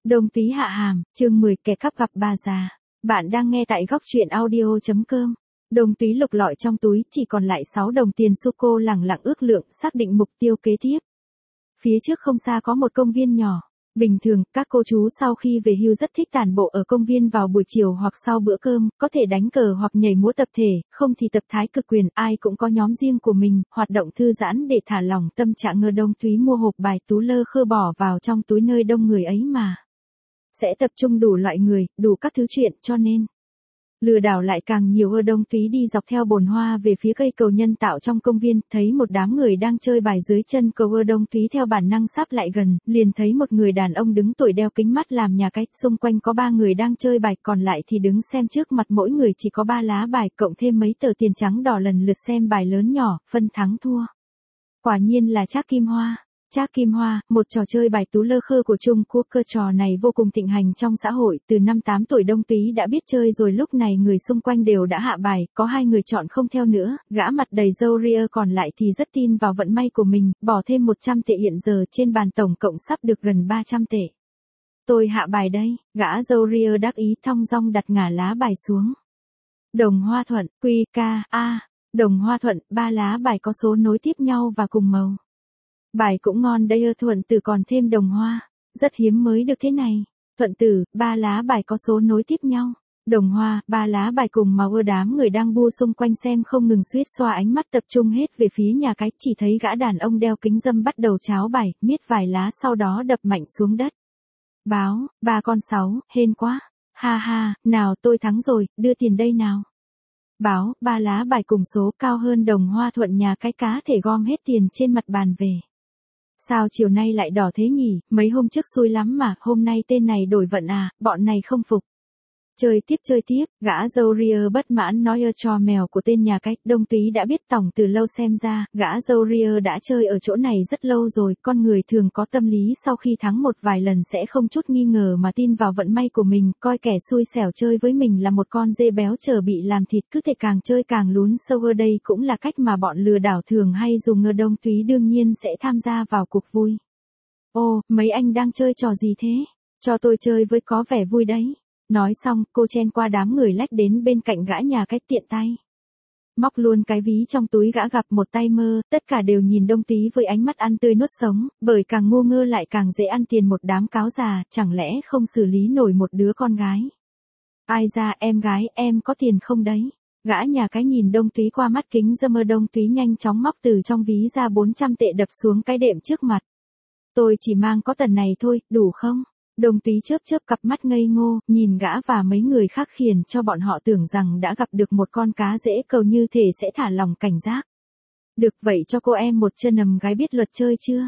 Đồng Túy hạ hàm, chương 10 kẻ cắp gặp bà già. Bạn đang nghe tại góc truyện audio.com. Đồng Túy lục lọi trong túi, chỉ còn lại 6 đồng tiền xu. Cô lẳng lặng ước lượng, xác định mục tiêu kế tiếp. Phía trước không xa có một công viên nhỏ. Bình thường, các cô chú sau khi về hưu rất thích tản bộ ở công viên vào buổi chiều hoặc sau bữa cơm, có thể đánh cờ hoặc nhảy múa tập thể, không thì tập thái cực quyền. Ai cũng có nhóm riêng của mình, hoạt động thư giãn để thả lỏng tâm trạng. Đồng Túy mua hộp bài tú lơ khơ bỏ vào trong túi nơi đông người ấy mà. Sẽ tập trung đủ loại người, đủ các thứ chuyện, cho nên lừa đảo lại càng nhiều. Đồng Túy đi dọc theo bồn hoa về phía cây cầu nhân tạo trong công viên, thấy một đám người đang chơi bài dưới chân cầu. Đồng Túy theo bản năng sắp lại gần, liền thấy một người đàn ông đứng tuổi đeo kính mắt làm nhà cách, xung quanh có 3 người đang chơi bài, còn lại thì đứng xem. Trước mặt mỗi người chỉ có 3 lá bài, cộng thêm mấy tờ tiền trắng đỏ, lần lượt xem bài lớn nhỏ, phân thắng thua. Quả nhiên là Trác Kim Hoa. Trác Kim Hoa, một trò chơi bài tú lơ khơ của Trung Quốc. Trò này vô cùng thịnh hành trong xã hội, từ năm 8 tuổi Đồng Túy đã biết chơi rồi. Lúc này người xung quanh đều đã hạ bài, có 2 người chọn không theo nữa, gã mặt đầy râu ria còn lại thì rất tin vào vận may của mình, bỏ thêm 100 tệ. Hiện giờ trên bàn tổng cộng sắp được gần 300 tệ. Tôi hạ bài đây, gã râu ria đắc ý thong dong đặt ngả lá bài xuống. Đồng Hoa Thuận, QKA, Đồng Hoa Thuận, 3 lá bài có số nối tiếp nhau và cùng màu. Bài cũng ngon đây. Thuận tử còn thêm đồng hoa, rất hiếm mới được thế này. Thuận tử, 3 lá bài có số nối tiếp nhau. Đồng hoa, 3 lá bài cùng màu. Đám người đang bu xung quanh xem không ngừng suýt xoa ánh mắt tập trung hết về phía nhà cái. Chỉ thấy gã đàn ông đeo kính râm bắt đầu cháo bài, miết vài lá sau đó đập mạnh xuống đất. Báo, 3 con 6, hên quá. Ha ha, nào tôi thắng rồi, đưa tiền đây nào. Báo, 3 lá bài cùng số cao hơn Đồng Hoa Thuận, nhà cái cá thể gom hết tiền trên mặt bàn về. Sao chiều nay lại đỏ thế nhỉ, mấy hôm trước xui lắm mà, hôm nay tên này đổi vận à, bọn này không phục. Chơi tiếp, gã râu ria bất mãn nói cho mèo của tên nhà cái. Đồng Túy đã biết tổng từ lâu, xem ra, gã râu ria đã chơi ở chỗ này rất lâu rồi. Con người thường có tâm lý sau khi thắng một vài lần sẽ không chút nghi ngờ mà tin vào vận may của mình, coi kẻ xui xẻo chơi với mình là một con dê béo chờ bị làm thịt, cứ thể càng chơi càng lún sâu. Đây cũng là cách mà bọn lừa đảo thường hay dùng. Đồng Túy đương nhiên sẽ tham gia vào cuộc vui. Ô, mấy anh đang chơi trò gì thế? Cho tôi chơi với, có vẻ vui đấy. Nói xong, cô chen qua đám người lách đến bên cạnh gã nhà cái, tiện tay móc luôn cái ví trong túi. Gã gặp một tay mơ, tất cả đều nhìn Đồng Túy với ánh mắt ăn tươi nuốt sống, bởi càng ngu ngơ lại càng dễ ăn tiền. Một đám cáo già, chẳng lẽ không xử lý nổi một đứa con gái? Ai ra, em gái, em có tiền không đấy? Gã nhà cái nhìn Đồng Túy qua mắt kính râm. Đồng Túy nhanh chóng móc từ trong ví ra 400 tệ đập xuống cái đệm trước mặt. Tôi chỉ mang có tần này thôi, đủ không? Đồng Túy chớp cặp mắt ngây ngô, nhìn gã và mấy người khác, khiến cho bọn họ tưởng rằng đã gặp được một con cá dễ câu, như thể sẽ thả lòng cảnh giác. Được, vậy cho cô em một chân nầm gái, biết luật chơi chưa?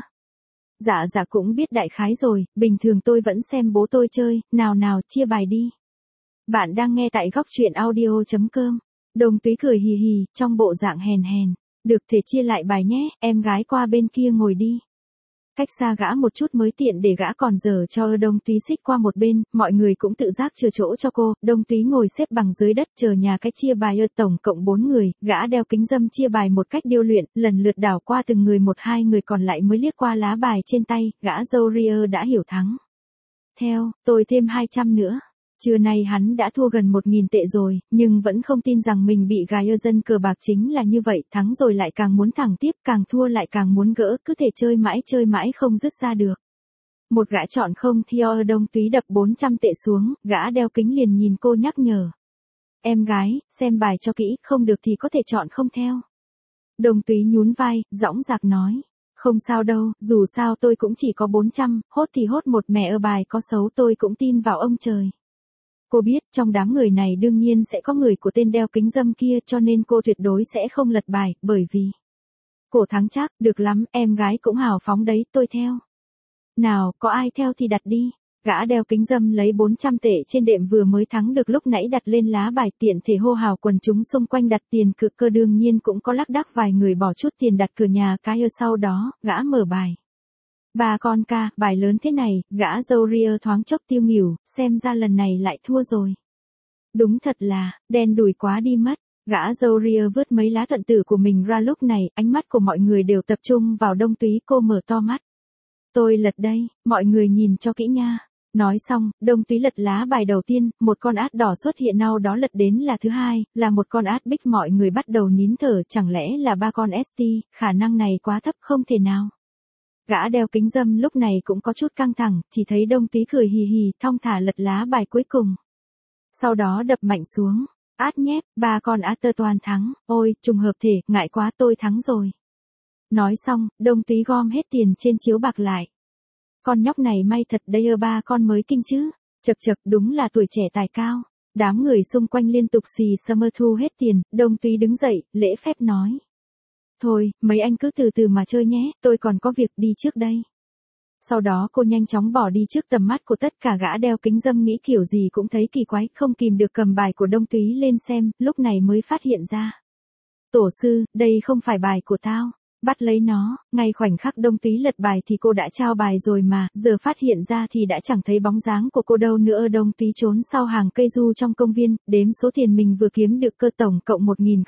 Dạ cũng biết đại khái rồi, bình thường tôi vẫn xem bố tôi chơi. Nào chia bài đi. Bạn đang nghe tại góc truyện audio.com. Đồng Túy cười hì hì, trong bộ dạng hèn hèn. Được, thể chia lại bài nhé, em gái qua bên kia ngồi đi. Cách xa gã một chút mới tiện để gã còn giờ cho. Đồng Túy xích qua một bên, mọi người cũng tự giác chừa chỗ cho cô. Đồng Túy ngồi xếp bằng dưới đất chờ nhà cái chia bài. Tổng cộng 4 người, gã đeo kính râm chia bài một cách điêu luyện, lần lượt đảo qua từng người một. 2 người còn lại mới liếc qua lá bài trên tay, gã râu ria đã hiểu thắng. Theo, tôi thêm 200 nữa. Trưa nay hắn đã thua gần 1.000 tệ rồi, nhưng vẫn không tin rằng mình bị gài. Dân cờ bạc chính là như vậy, thắng rồi lại càng muốn thẳng tiếp, càng thua lại càng muốn gỡ, cứ thể chơi mãi không dứt ra được. Một gã chọn không theo. Đồng Túy đập 400 tệ xuống, gã đeo kính liền nhìn cô nhắc nhở. Em gái, xem bài cho kỹ, không được thì có thể chọn không theo. Đồng Túy nhún vai, dõng dạc nói. Không sao đâu, dù sao tôi cũng chỉ có 400, hốt thì hốt một mẹ. Bài có xấu tôi cũng tin vào ông trời. Cô biết, trong đám người này đương nhiên sẽ có người của tên đeo kính râm kia, cho nên cô tuyệt đối sẽ không lật bài, bởi vì cổ thắng chắc. Được lắm, em gái cũng hào phóng đấy, tôi theo. Nào, có ai theo thì đặt đi. Gã đeo kính râm lấy 400 tệ trên đệm vừa mới thắng được lúc nãy đặt lên lá bài, tiện thể hô hào quần chúng xung quanh đặt tiền cược. Đương nhiên cũng có lác đác vài người bỏ chút tiền đặt cửa nhà cái. Sau đó, gã mở bài. 3 con ca, bài lớn thế này, gã râu ria thoáng chốc tiêu nghỉu, xem ra lần này lại thua rồi. Đúng thật là, đen đủi quá đi mất. Gã râu ria vớt mấy lá thuận tử của mình ra. Lúc này, ánh mắt của mọi người đều tập trung vào Đồng Túy. Cô mở to mắt. Tôi lật đây, mọi người nhìn cho kỹ nha. Nói xong, Đông Túy lật lá bài đầu tiên, một con át đỏ xuất hiện, sau đó lật đến là thứ hai, là một con át bích, mọi người bắt đầu nín thở, chẳng lẽ là ba con ST, khả năng này quá thấp không thể nào. Gã đeo kính râm lúc này cũng có chút căng thẳng, chỉ thấy Đông Túy cười hì hì, thong thả lật lá bài cuối cùng. Sau đó đập mạnh xuống, át nhép, ba con át tơ toàn thắng, ôi, trùng hợp thể, ngại quá tôi thắng rồi. Nói xong, Đông Túy gom hết tiền trên chiếu bạc lại. Con nhóc này may thật đây, ba con mới kinh chứ, chật chật đúng là tuổi trẻ tài cao. Đám người xung quanh liên tục xì Summer thu hết tiền, Đông Túy đứng dậy, lễ phép nói. Thôi, mấy anh cứ từ từ mà chơi nhé, tôi còn có việc đi trước đây. Sau đó cô nhanh chóng bỏ đi trước tầm mắt của tất cả. Gã đeo kính râm nghĩ kiểu gì cũng thấy kỳ quái, không kìm được cầm bài của Đông Túy lên xem, lúc này mới phát hiện ra. Tổ sư, đây không phải bài của tao. Bắt lấy nó, ngay khoảnh khắc Đông Túy lật bài thì cô đã trao bài rồi mà, giờ phát hiện ra thì đã chẳng thấy bóng dáng của cô đâu nữa. Đông Túy trốn sau hàng cây du trong công viên, đếm số tiền mình vừa kiếm được, cơ tổng cộng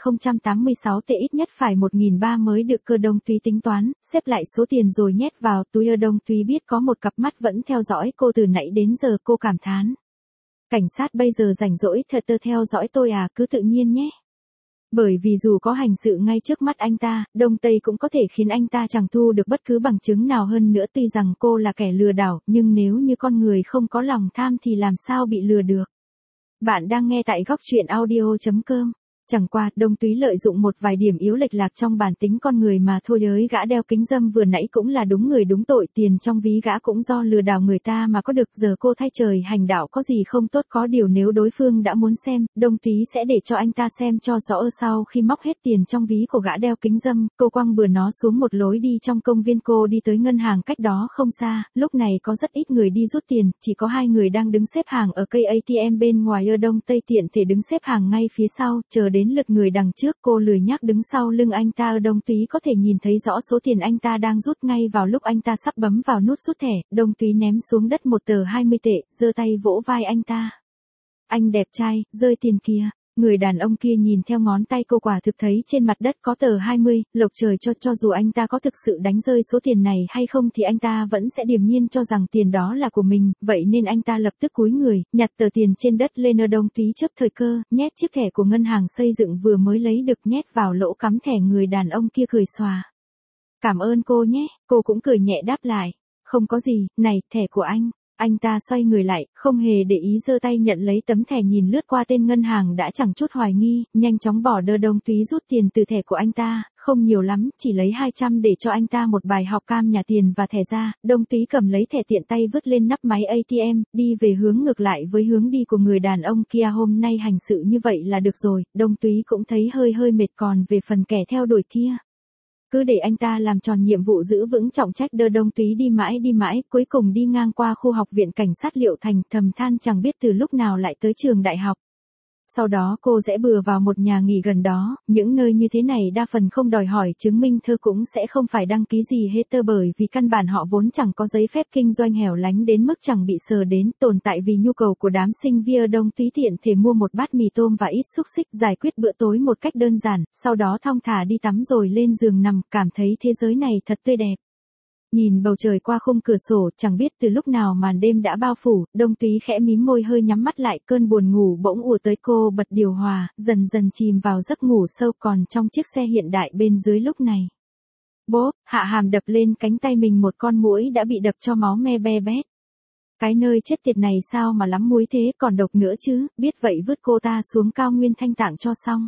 1086 tệ, ít nhất phải 1003 mới được. Cơ Đông Túy tính toán, xếp lại số tiền rồi nhét vào túi. Đông Túy biết có một cặp mắt vẫn theo dõi cô từ nãy đến giờ, cô cảm thán. Cảnh sát bây giờ rảnh rỗi thật, theo dõi tôi à, cứ tự nhiên nhé. Bởi vì dù có hành sự ngay trước mắt anh ta, Đông Tây cũng có thể khiến anh ta chẳng thu được bất cứ bằng chứng nào hơn nữa. Tuy rằng cô là kẻ lừa đảo, nhưng nếu như con người không có lòng tham thì làm sao bị lừa được. Bạn đang nghe tại góc truyện audio.com. Chẳng qua, Đông Túy lợi dụng một vài điểm yếu lệch lạc trong bản tính con người mà thôi. Gã đeo kính râm vừa nãy cũng là đúng người đúng tội, tiền trong ví gã cũng do lừa đảo người ta mà có được. Giờ cô thay trời hành đạo có gì không tốt, có điều nếu đối phương đã muốn xem, Đông Túy sẽ để cho anh ta xem cho rõ. Sau khi móc hết tiền trong ví của gã đeo kính râm, cô quăng bừa nó xuống một lối đi trong công viên. Cô đi tới ngân hàng cách đó không xa, lúc này có rất ít người đi rút tiền, chỉ có 2 người đang đứng xếp hàng ở cây ATM bên ngoài. Đông Tây tiện thể đứng xếp hàng ngay phía sau, chờ đến lượt người đằng trước. Cô lười nhác đứng sau lưng anh ta. Đông Túy có thể nhìn thấy rõ số tiền anh ta đang rút. Ngay vào lúc anh ta sắp bấm vào nút rút thẻ, Đông Túy ném xuống đất một tờ 20 tệ, giơ tay vỗ vai anh ta. Anh đẹp trai, rơi tiền kìa. Người đàn ông kia nhìn theo ngón tay cô, quả thực thấy trên mặt đất có tờ 20, lộc trời cho dù anh ta có thực sự đánh rơi số tiền này hay không thì anh ta vẫn sẽ điềm nhiên cho rằng tiền đó là của mình, vậy nên anh ta lập tức cúi người, nhặt tờ tiền trên đất lên. Đông Túy chớp thời cơ, nhét chiếc thẻ của ngân hàng xây dựng vừa mới lấy được nhét vào lỗ cắm thẻ. Người đàn ông kia cười xòa. Cảm ơn cô nhé, cô cũng cười nhẹ đáp lại. Không có gì, này, thẻ của anh. Anh ta xoay người lại, không hề để ý, giơ tay nhận lấy tấm thẻ, nhìn lướt qua tên ngân hàng đã chẳng chút hoài nghi, nhanh chóng bỏ đơ. Đông Túy rút tiền từ thẻ của anh ta, không nhiều lắm, chỉ lấy 200 để cho anh ta một bài học cam nhà tiền và thẻ ra. Đông Túy cầm lấy thẻ tiện tay vứt lên nắp máy ATM, đi về hướng ngược lại với hướng đi của người đàn ông kia. Hôm nay hành sự như vậy là được rồi, Đông Túy cũng thấy hơi mệt, còn về phần kẻ theo đuổi kia, cứ để anh ta làm tròn nhiệm vụ giữ vững trọng trách. Đông Túy đi mãi, cuối cùng đi ngang qua khu học viện cảnh sát Liệu Thành, thầm than chẳng biết từ lúc nào lại tới trường đại học. Sau đó cô rẽ bừa vào một nhà nghỉ gần đó, những nơi như thế này đa phần không đòi hỏi chứng minh thư, cũng sẽ không phải đăng ký gì hết, bởi vì căn bản họ vốn chẳng có giấy phép kinh doanh, hẻo lánh đến mức chẳng bị sờ đến, tồn tại vì nhu cầu của đám sinh viên. Đông Túy tiện thể mua một bát mì tôm và ít xúc xích, giải quyết bữa tối một cách đơn giản, sau đó thong thả đi tắm rồi lên giường nằm, cảm thấy thế giới này thật tươi đẹp. Nhìn bầu trời qua khung cửa sổ, chẳng biết từ lúc nào màn đêm đã bao phủ, Đông Túy khẽ mím môi, hơi nhắm mắt lại, cơn buồn ngủ bỗng ùa tới. Cô bật điều hòa, dần dần chìm vào giấc ngủ sâu. Còn trong chiếc xe hiện đại bên dưới lúc này, bốp, hạ hàm đập lên cánh tay mình, một con muỗi đã bị đập cho máu me be bét. Cái nơi chết tiệt này sao mà lắm muối thế, còn độc nữa chứ, biết vậy vứt cô ta xuống cao nguyên Thanh Tạng cho xong.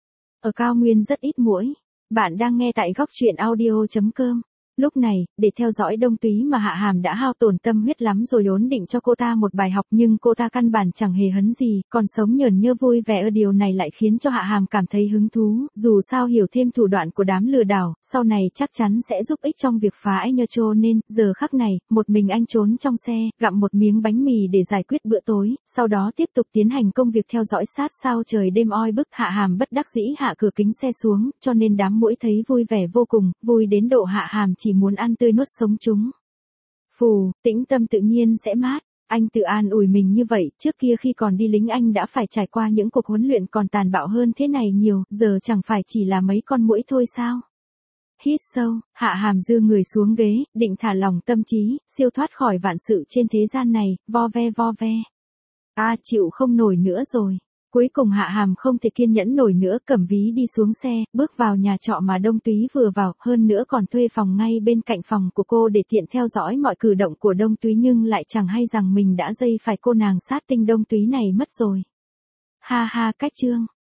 Ở cao nguyên rất ít muỗi. Bạn đang nghe tại góc truyện audio.com. Lúc này, để theo dõi Đông Túy mà Hạ Hàm đã hao tổn tâm huyết lắm rồi, ổn định cho cô ta một bài học, nhưng cô ta căn bản chẳng hề hấn gì, còn sống nhởn nhơ vui vẻ. Điều này lại khiến cho Hạ Hàm cảm thấy hứng thú, dù sao hiểu thêm thủ đoạn của đám lừa đảo, sau này chắc chắn sẽ giúp ích trong việc phá anh, cho nên, giờ khắc này, một mình anh trốn trong xe, gặm một miếng bánh mì để giải quyết bữa tối, sau đó tiếp tục tiến hành công việc theo dõi sát sao. Trời đêm oi bức, Hạ Hàm bất đắc dĩ hạ cửa kính xe xuống, cho nên đám muỗi thấy vui vẻ vô cùng, vui đến độ Hạ Hàm chỉ muốn ăn tươi nuốt sống chúng. Phù, tĩnh tâm tự nhiên sẽ mát. Anh tự an ủi mình như vậy, trước kia khi còn đi lính anh đã phải trải qua những cuộc huấn luyện còn tàn bạo hơn thế này nhiều, giờ chẳng phải chỉ là mấy con muỗi thôi sao? Hít sâu, Hạ Hàm dư người xuống ghế, định thả lỏng tâm trí, siêu thoát khỏi vạn sự trên thế gian này, vo ve vo ve. Chịu không nổi nữa rồi. Cuối cùng Hạ Hàm không thể kiên nhẫn nổi nữa, cầm ví đi xuống xe, bước vào nhà trọ mà Đông Túy vừa vào, hơn nữa còn thuê phòng ngay bên cạnh phòng của cô để tiện theo dõi mọi cử động của Đông Túy, nhưng lại chẳng hay rằng mình đã dây phải cô nàng sát tinh Đông Túy này mất rồi. Ha ha, cách chương.